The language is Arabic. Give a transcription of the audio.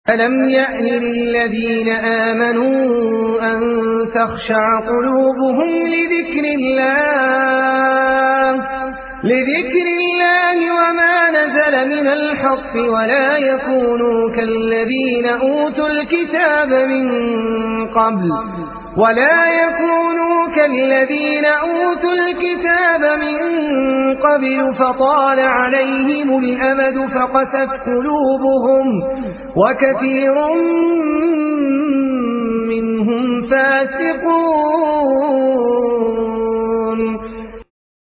ألم يأن للذين آمنوا أن تخشع قلوبهم لذكر الله وما نزل من الحق ولا يكونوا كالذين أوتوا الكتاب من قبل فطال عليهم الأمد فقست قلوبهم وكثير منهم فاسقون.